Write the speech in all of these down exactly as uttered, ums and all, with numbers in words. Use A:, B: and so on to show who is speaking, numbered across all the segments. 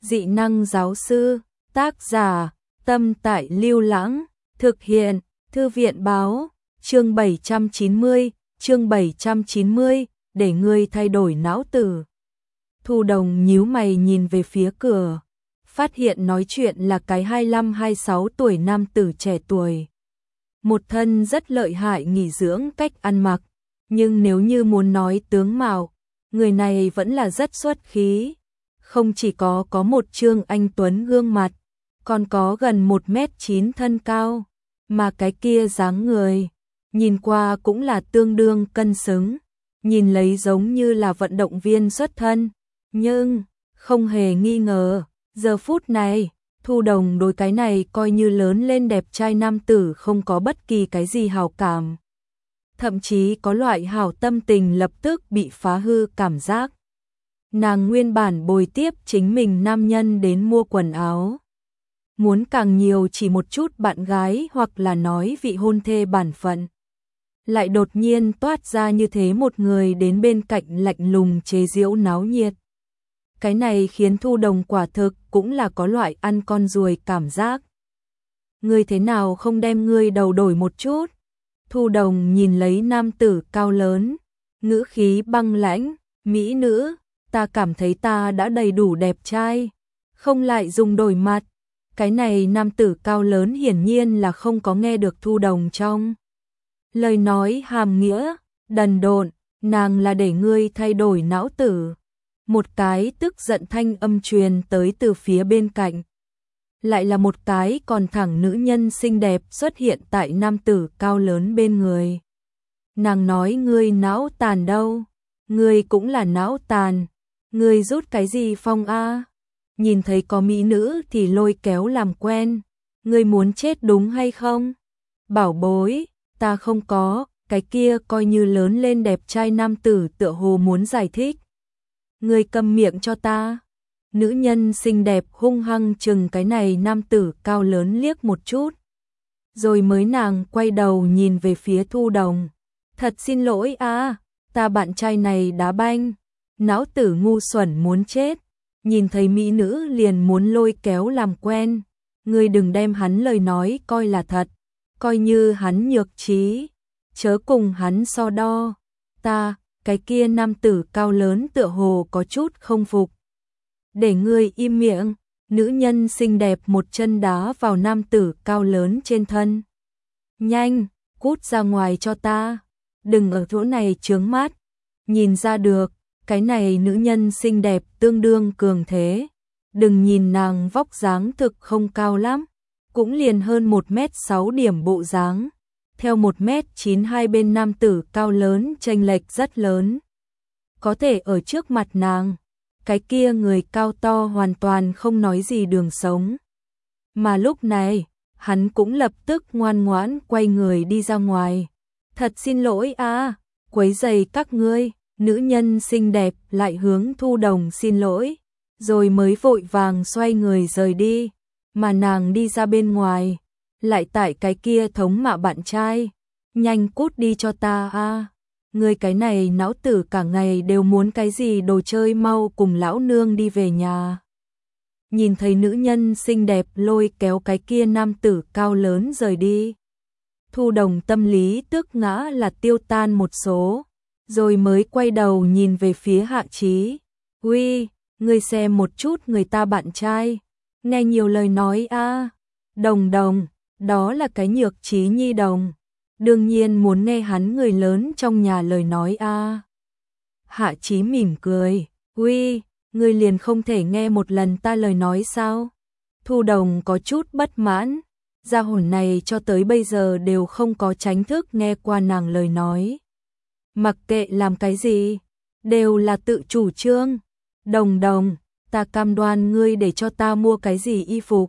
A: Dị năng giáo sư, tác giả, Tâm Tại Lưu Lãng, thực hiện, Thư viện báo, chương bảy trăm chín mươi, chương bảy trăm chín mươi, để ngươi thay đổi não tử. Thu Đồng nhíu mày nhìn về phía cửa, phát hiện nói chuyện là cái hai mươi lăm hai mươi sáu tuổi nam tử trẻ tuổi. Một thân rất lợi hại nghỉ dưỡng cách ăn mặc, nhưng nếu như muốn nói tướng mạo, người này vẫn là rất xuất khí. Không chỉ có có một trương anh tuấn gương mặt, còn có gần một mét chín thân cao, mà cái kia dáng người, nhìn qua cũng là tương đương cân xứng, nhìn lấy giống như là vận động viên xuất thân, nhưng không hề nghi ngờ, giờ phút này, Thu Đồng đối cái này coi như lớn lên đẹp trai nam tử không có bất kỳ cái gì hảo cảm. Thậm chí có loại hảo tâm tình lập tức bị phá hư cảm giác. Nàng nguyên bản bồi tiếp chính mình nam nhân đến mua quần áo. Muốn càng nhiều chỉ một chút bạn gái hoặc là nói vị hôn thê bản phận. Lại đột nhiên toát ra như thế một người đến bên cạnh lạnh lùng chế giễu náo nhiệt. Cái này khiến Thu Đồng quả thực cũng là có loại ăn con ruồi cảm giác. Ngươi thế nào không đem ngươi đầu đổi một chút? Thu Đồng nhìn lấy nam tử cao lớn, ngữ khí băng lãnh, mỹ nữ, ta cảm thấy ta đã đầy đủ đẹp trai, không lại dùng đổi mặt. Cái này nam tử cao lớn hiển nhiên là không có nghe được Thu Đồng trong lời nói hàm nghĩa, đần độn, nàng là để ngươi thay đổi não tử. Một cái tức giận thanh âm truyền tới từ phía bên cạnh. Lại là một cái còn thẳng nữ nhân xinh đẹp xuất hiện tại nam tử cao lớn bên người. Nàng nói ngươi não tàn đâu, ngươi cũng là não tàn, ngươi rút cái gì phong a? Nhìn thấy có mỹ nữ thì lôi kéo làm quen, ngươi muốn chết đúng hay không? Bảo bối, ta không có, cái kia coi như lớn lên đẹp trai nam tử tựa hồ muốn giải thích. Ngươi câm miệng cho ta. Nữ nhân xinh đẹp hung hăng chừng cái này nam tử cao lớn liếc một chút. Rồi mới nàng quay đầu nhìn về phía Thu Đồng. Thật xin lỗi a, ta bạn trai này đá banh. Não tử ngu xuẩn muốn chết. Nhìn thấy mỹ nữ liền muốn lôi kéo làm quen. Ngươi đừng đem hắn lời nói coi là thật. Coi như hắn nhược trí. Chớ cùng hắn so đo. Ta, cái kia nam tử cao lớn tựa hồ có chút không phục. Để ngươi im miệng, nữ nhân xinh đẹp một chân đá vào nam tử cao lớn trên thân. Nhanh, cút ra ngoài cho ta, đừng ở chỗ này chướng mắt. Nhìn ra được, cái này nữ nhân xinh đẹp tương đương cường thế. Đừng nhìn nàng vóc dáng thực không cao lắm, cũng liền hơn một mét sáu điểm bộ dáng. Theo một mét chín hai bên nam tử cao lớn chênh lệch rất lớn. Có thể ở trước mặt nàng, cái kia người cao to hoàn toàn không nói gì đường sống. Mà lúc này, hắn cũng lập tức ngoan ngoãn quay người đi ra ngoài. Thật xin lỗi a, quấy rầy các ngươi. Nữ nhân xinh đẹp lại hướng Thu Đồng xin lỗi, rồi mới vội vàng xoay người rời đi. Mà nàng đi ra bên ngoài, lại tại cái kia thống mạ bạn trai. Nhanh cút đi cho ta a. Ngươi cái này não tử cả ngày đều muốn cái gì đồ chơi, mau cùng lão nương đi về nhà. Nhìn thấy nữ nhân xinh đẹp lôi kéo cái kia nam tử cao lớn rời đi. Thu Đồng tâm lý tức ngã là tiêu tan một số, rồi mới quay đầu nhìn về phía Hạ Chí. Uy, ngươi xem một chút người ta bạn trai, nghe nhiều lời nói a. Đồng Đồng, đó là cái nhược trí nhi đồng. Đương nhiên muốn nghe hắn người lớn trong nhà lời nói a. Hạ Chí mỉm cười, uy, ngươi liền không thể nghe một lần ta lời nói sao? Thu Đồng có chút bất mãn, gia hồn này cho tới bây giờ đều không có tránh thức nghe qua nàng lời nói. Mặc kệ làm cái gì, đều là tự chủ trương. Đồng Đồng, ta cam đoan ngươi để cho ta mua cái gì y phục.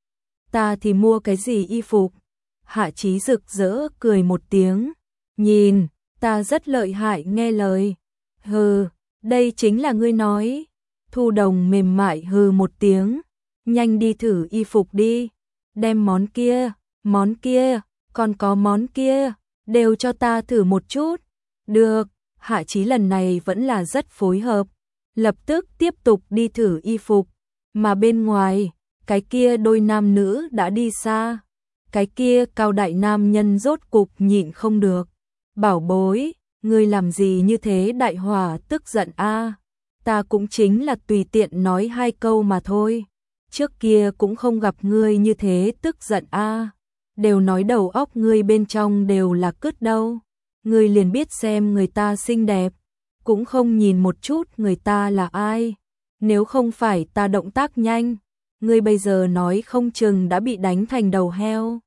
A: Ta thì mua cái gì y phục. Hạ Chí rực rỡ cười một tiếng. Nhìn, ta rất lợi hại nghe lời. Hừ, đây chính là ngươi nói. Thu Đồng mềm mại hừ một tiếng. Nhanh đi thử y phục đi. Đem món kia, món kia, còn có món kia, đều cho ta thử một chút. Được, Hạ Chí lần này vẫn là rất phối hợp. Lập tức tiếp tục đi thử y phục. Mà bên ngoài, cái kia đôi nam nữ đã đi xa. Cái kia cao đại nam nhân rốt cục nhịn không được. Bảo bối, ngươi làm gì như thế đại hỏa tức giận a? Ta cũng chính là tùy tiện nói hai câu mà thôi. Trước kia cũng không gặp ngươi như thế tức giận a. Đều nói đầu óc ngươi bên trong đều là cứt đâu. Ngươi liền biết xem người ta xinh đẹp, cũng không nhìn một chút người ta là ai. Nếu không phải ta động tác nhanh, ngươi bây giờ nói không chừng đã bị đánh thành đầu heo.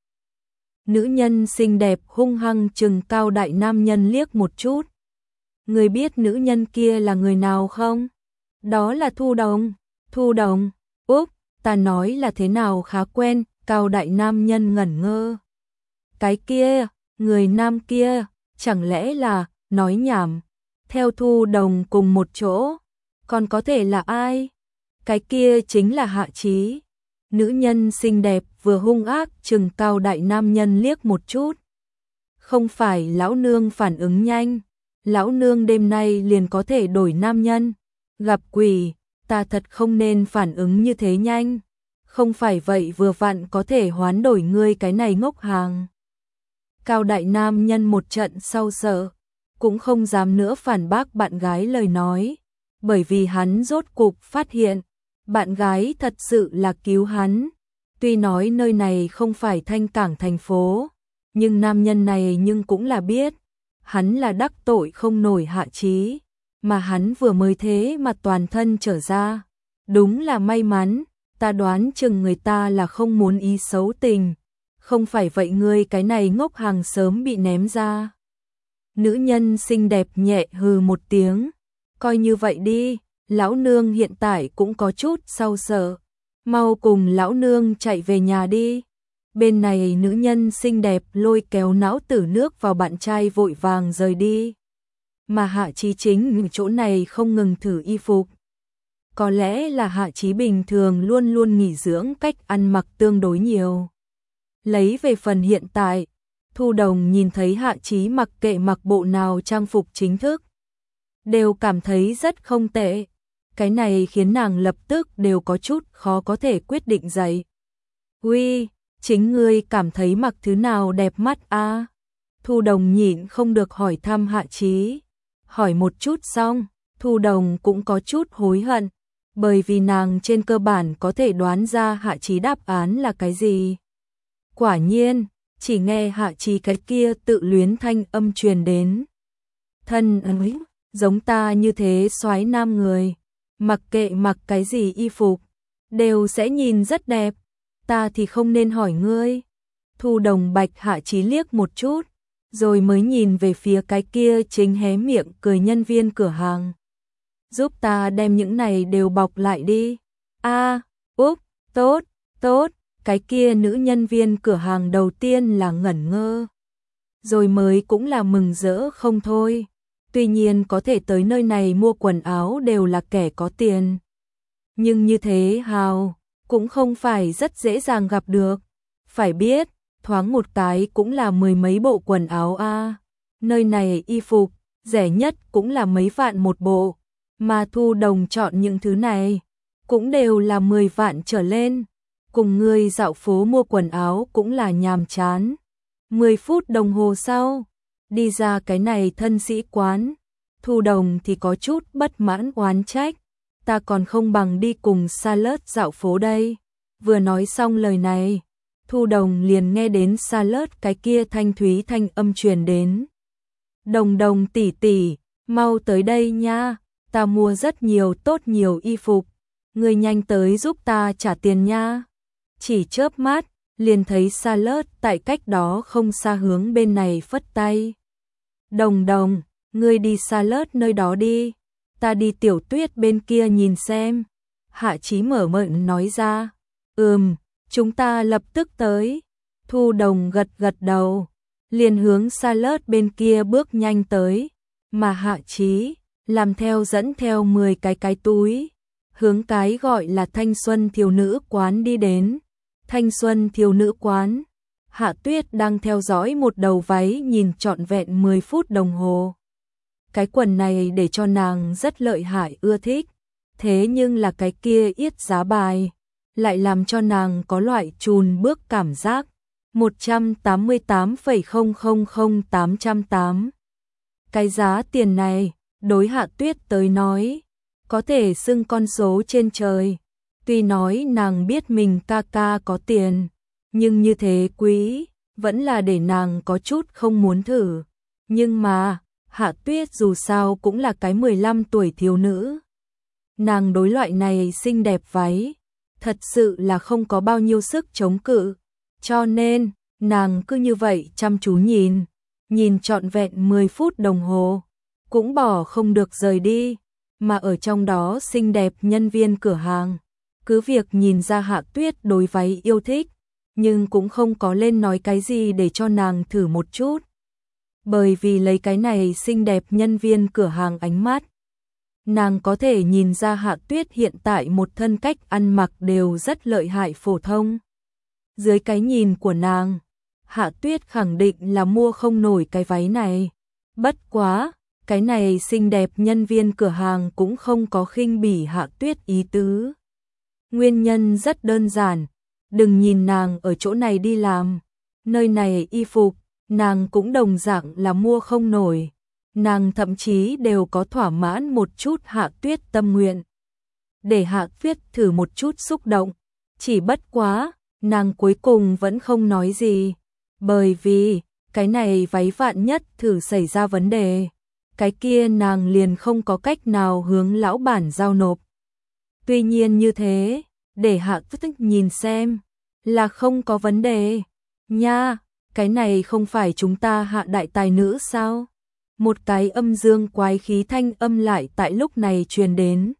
A: Nữ nhân xinh đẹp hung hăng chừng cao đại nam nhân liếc một chút. Ngươi biết nữ nhân kia là người nào không? Đó là Thu Đồng. Thu Đồng, úp, ta nói là thế nào khá quen, cao đại nam nhân ngẩn ngơ. Cái kia, người nam kia, chẳng lẽ là, nói nhảm, theo Thu Đồng cùng một chỗ, còn có thể là ai? Cái kia chính là Hạ Chí. Nữ nhân xinh đẹp vừa hung ác chừng cao đại nam nhân liếc một chút. Không phải lão nương phản ứng nhanh, lão nương đêm nay liền có thể đổi nam nhân. Gặp quỷ, ta thật không nên phản ứng như thế nhanh. Không phải vậy vừa vặn có thể hoán đổi ngươi cái này ngốc hàng. Cao đại nam nhân một trận sau sợ, cũng không dám nữa phản bác bạn gái lời nói, bởi vì hắn rốt cục phát hiện, bạn gái thật sự là cứu hắn. Tuy nói nơi này không phải Thanh Cảng thành phố, nhưng nam nhân này nhưng cũng là biết, hắn là đắc tội không nổi Hạ Chí, mà hắn vừa mới thế mà toàn thân trở ra. Đúng là may mắn, ta đoán chừng người ta là không muốn ý xấu tình, không phải vậy ngươi cái này ngốc hàng sớm bị ném ra. Nữ nhân xinh đẹp nhẹ hừ một tiếng, coi như vậy đi, lão nương hiện tại cũng có chút sau sợ, mau cùng lão nương chạy về nhà đi. Bên này nữ nhân xinh đẹp lôi kéo não tử nước vào bạn trai vội vàng rời đi. Mà Hạ Chí chính chỗ này không ngừng thử y phục. Có lẽ là Hạ Chí bình thường luôn luôn nghỉ dưỡng cách ăn mặc tương đối nhiều. Lấy về phần hiện tại, Thu Đồng nhìn thấy Hạ Chí mặc kệ mặc bộ nào trang phục chính thức, đều cảm thấy rất không tệ. Cái này khiến nàng lập tức đều có chút khó có thể quyết định dậy. Uy, chính ngươi cảm thấy mặc thứ nào đẹp mắt a? À? Thu Đồng nhịn không được hỏi thăm Hạ Chí. Hỏi một chút xong, Thu Đồng cũng có chút hối hận, bởi vì nàng trên cơ bản có thể đoán ra Hạ Chí đáp án là cái gì. Quả nhiên, chỉ nghe Hạ Chí cái kia tự luyến thanh âm truyền đến. Thân ấy, giống ta như thế soái nam người, mặc kệ mặc cái gì y phục, đều sẽ nhìn rất đẹp, ta thì không nên hỏi ngươi. Thu Đồng bạch Hạ Chí liếc một chút, rồi mới nhìn về phía cái kia chính hé miệng cười nhân viên cửa hàng. Giúp ta đem những này đều bọc lại đi. A, à, úp, tốt, tốt, cái kia nữ nhân viên cửa hàng đầu tiên là ngẩn ngơ, rồi mới cũng là mừng rỡ không thôi. Tuy nhiên có thể tới nơi này mua quần áo đều là kẻ có tiền, nhưng như thế hào cũng không phải rất dễ dàng gặp được. Phải biết, thoáng một cái cũng là mười mấy bộ quần áo a. À. Nơi này y phục rẻ nhất cũng là mấy vạn một bộ, mà Thu Đồng chọn những thứ này cũng đều là mười vạn trở lên. Cùng người dạo phố mua quần áo cũng là nhàm chán. mười phút đồng hồ sau, đi ra cái này thân sĩ quán, Thu Đồng thì có chút bất mãn oán trách, ta còn không bằng đi cùng Salad dạo phố đây. Vừa nói xong lời này, Thu Đồng liền nghe đến Salad cái kia thanh thúy thanh âm truyền đến. Đồng Đồng tỷ tỷ, mau tới đây nha, ta mua rất nhiều tốt nhiều y phục, người nhanh tới giúp ta trả tiền nha. Chỉ chớp mắt, liền thấy Salad tại cách đó không xa hướng bên này phất tay. Đồng Đồng, ngươi đi Salad nơi đó đi, ta đi Tiểu Tuyết bên kia nhìn xem. Hạ Chí mở miệng nói ra. Ừm, chúng ta lập tức tới. Thu Đồng gật gật đầu, liền hướng Salad bên kia bước nhanh tới, mà Hạ Chí làm theo dẫn theo mười cái cái túi, hướng cái gọi là Thanh Xuân Thiếu Nữ Quán đi đến. Thanh Xuân Thiếu Nữ Quán, Hạ Tuyết đang theo dõi một đầu váy nhìn trọn vẹn mười phút đồng hồ. Cái quần này để cho nàng rất lợi hại ưa thích, Thế nhưng là cái kia yết giá bài, lại làm cho nàng có loại chùn bước cảm giác. một trăm tám mươi tám phẩy không không không tám không tám. Cái giá tiền này, đối Hạ Tuyết tới nói, có thể xưng con số trên trời. Tuy nói nàng biết mình ca ca có tiền, nhưng như thế quý, vẫn là để nàng có chút không muốn thử. Nhưng mà, Hạ Tuyết dù sao cũng là cái mười lăm tuổi thiếu nữ. Nàng đối loại này xinh đẹp váy, thật sự là không có bao nhiêu sức chống cự. Cho nên, nàng cứ như vậy chăm chú nhìn, nhìn trọn vẹn mười phút đồng hồ, cũng bỏ không được rời đi, mà ở trong đó xinh đẹp nhân viên cửa hàng. Cứ việc nhìn ra Hạ Tuyết đối váy yêu thích, nhưng cũng không có lên nói cái gì để cho nàng thử một chút. Bởi vì lấy cái này xinh đẹp nhân viên cửa hàng ánh mắt, nàng có thể nhìn ra Hạ Tuyết hiện tại một thân cách ăn mặc đều rất lợi hại phổ thông. Dưới cái nhìn của nàng, Hạ Tuyết khẳng định là mua không nổi cái váy này. Bất quá, cái này xinh đẹp nhân viên cửa hàng cũng không có khinh bỉ Hạ Tuyết ý tứ. Nguyên nhân rất đơn giản, đừng nhìn nàng ở chỗ này đi làm, nơi này y phục, nàng cũng đồng dạng là mua không nổi. Nàng thậm chí đều có thỏa mãn một chút Hạ Tuyết tâm nguyện. Để Hạ Tuyết thử một chút xúc động, chỉ bất quá, nàng cuối cùng vẫn không nói gì. Bởi vì, cái này váy vạn nhất thử xảy ra vấn đề, cái kia nàng liền không có cách nào hướng lão bản giao nộp. Tuy nhiên như thế, để Hạ Tuyết nhìn xem, là không có vấn đề. Nha, cái này không phải chúng ta Hạ đại tài nữ sao? Một cái âm dương quái khí thanh âm lại tại lúc này truyền đến.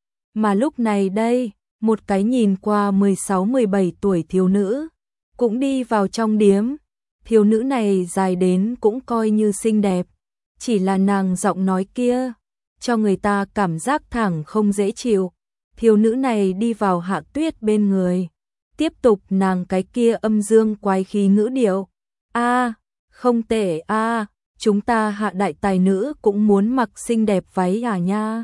A: Mà lúc này đây, một cái nhìn qua mười sáu mười bảy tuổi thiếu nữ, cũng đi vào trong điếm. Thiếu nữ này dài đến cũng coi như xinh đẹp, chỉ là nàng giọng nói kia, cho người ta cảm giác thẳng không dễ chịu. Thiếu nữ này đi vào Hạ Tuyết bên người, tiếp tục nàng cái kia âm dương quái khí ngữ điệu. A, không tệ a, chúng ta Hạ đại tài nữ cũng muốn mặc xinh đẹp váy à nha.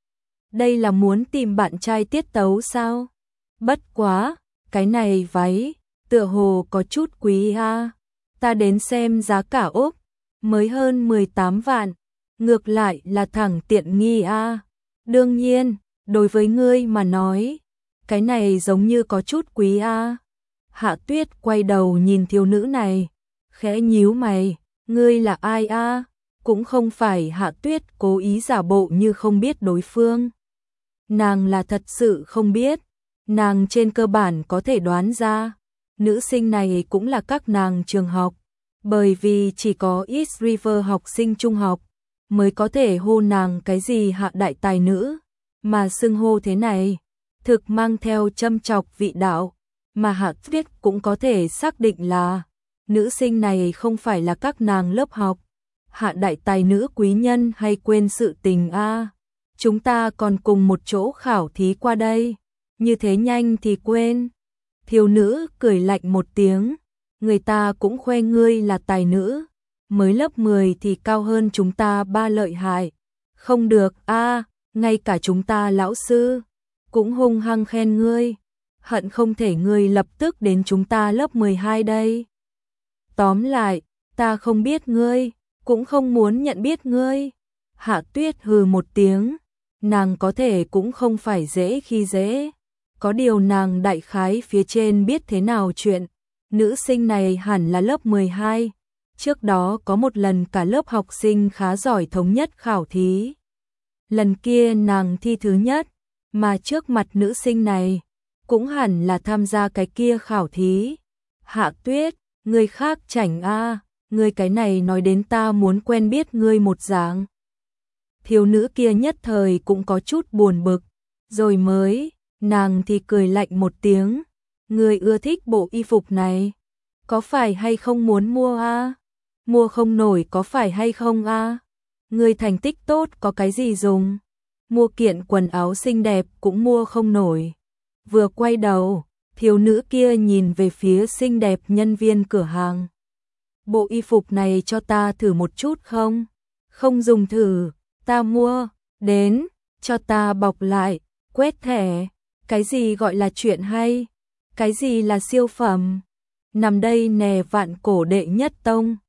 A: Đây là muốn tìm bạn trai tiết tấu sao? Bất quá, cái này váy, tựa hồ có chút quý a. Ta đến xem giá cả ốp, mới hơn mười tám vạn, ngược lại là thẳng tiện nghi a. Đương nhiên, đối với ngươi mà nói, cái này giống như có chút quý a. Hạ Tuyết quay đầu nhìn thiếu nữ này, khẽ nhíu mày, ngươi là ai a? Cũng không phải Hạ Tuyết cố ý giả bộ như không biết đối phương. Nàng là thật sự không biết, nàng trên cơ bản có thể đoán ra, nữ sinh này cũng là các nàng trường học, bởi vì chỉ có East River học sinh trung học mới có thể hô nàng cái gì Hạ đại tài nữ, mà xưng hô thế này thực mang theo châm chọc vị đạo, mà Hạ Tuyết cũng có thể xác định là nữ sinh này không phải là các nàng lớp học. Hạ đại tài nữ quý nhân hay quên sự tình a? Chúng ta còn cùng một chỗ khảo thí qua đây, như thế nhanh thì quên. Thiếu nữ cười lạnh một tiếng, người ta cũng khoe ngươi là tài nữ, mới lớp mười thì cao hơn chúng ta ba lợi hại. Không được a, ngay cả chúng ta lão sư cũng hung hăng khen ngươi, hận không thể ngươi lập tức đến chúng ta lớp mười hai đây. Tóm lại, ta không biết ngươi, cũng không muốn nhận biết ngươi. Hạ Tuyết hừ một tiếng, nàng có thể cũng không phải dễ khi dễ. Có điều nàng đại khái phía trên biết thế nào chuyện. Nữ sinh này hẳn là lớp mười hai. Trước đó có một lần cả lớp học sinh khá giỏi thống nhất khảo thí. Lần kia nàng thi thứ nhất, mà trước mặt nữ sinh này cũng hẳn là tham gia cái kia khảo thí. Hạ Tuyết, người khác chảnh a, ngươi cái này nói đến ta muốn quen biết ngươi một dạng. Thiếu nữ kia nhất thời cũng có chút buồn bực, rồi mới, nàng thì cười lạnh một tiếng, ngươi ưa thích bộ y phục này, có phải hay không muốn mua a? Mua không nổi có phải hay không a? Ngươi thành tích tốt có cái gì dùng? Mua kiện quần áo xinh đẹp cũng mua không nổi. Vừa quay đầu, thiếu nữ kia nhìn về phía xinh đẹp nhân viên cửa hàng. Bộ y phục này cho ta thử một chút không? Không dùng thử, ta mua, đến, cho ta bọc lại, Quét thẻ, cái gì gọi là chuyện hay? Cái gì là siêu phẩm? Nằm đây nè vạn cổ đệ nhất tông.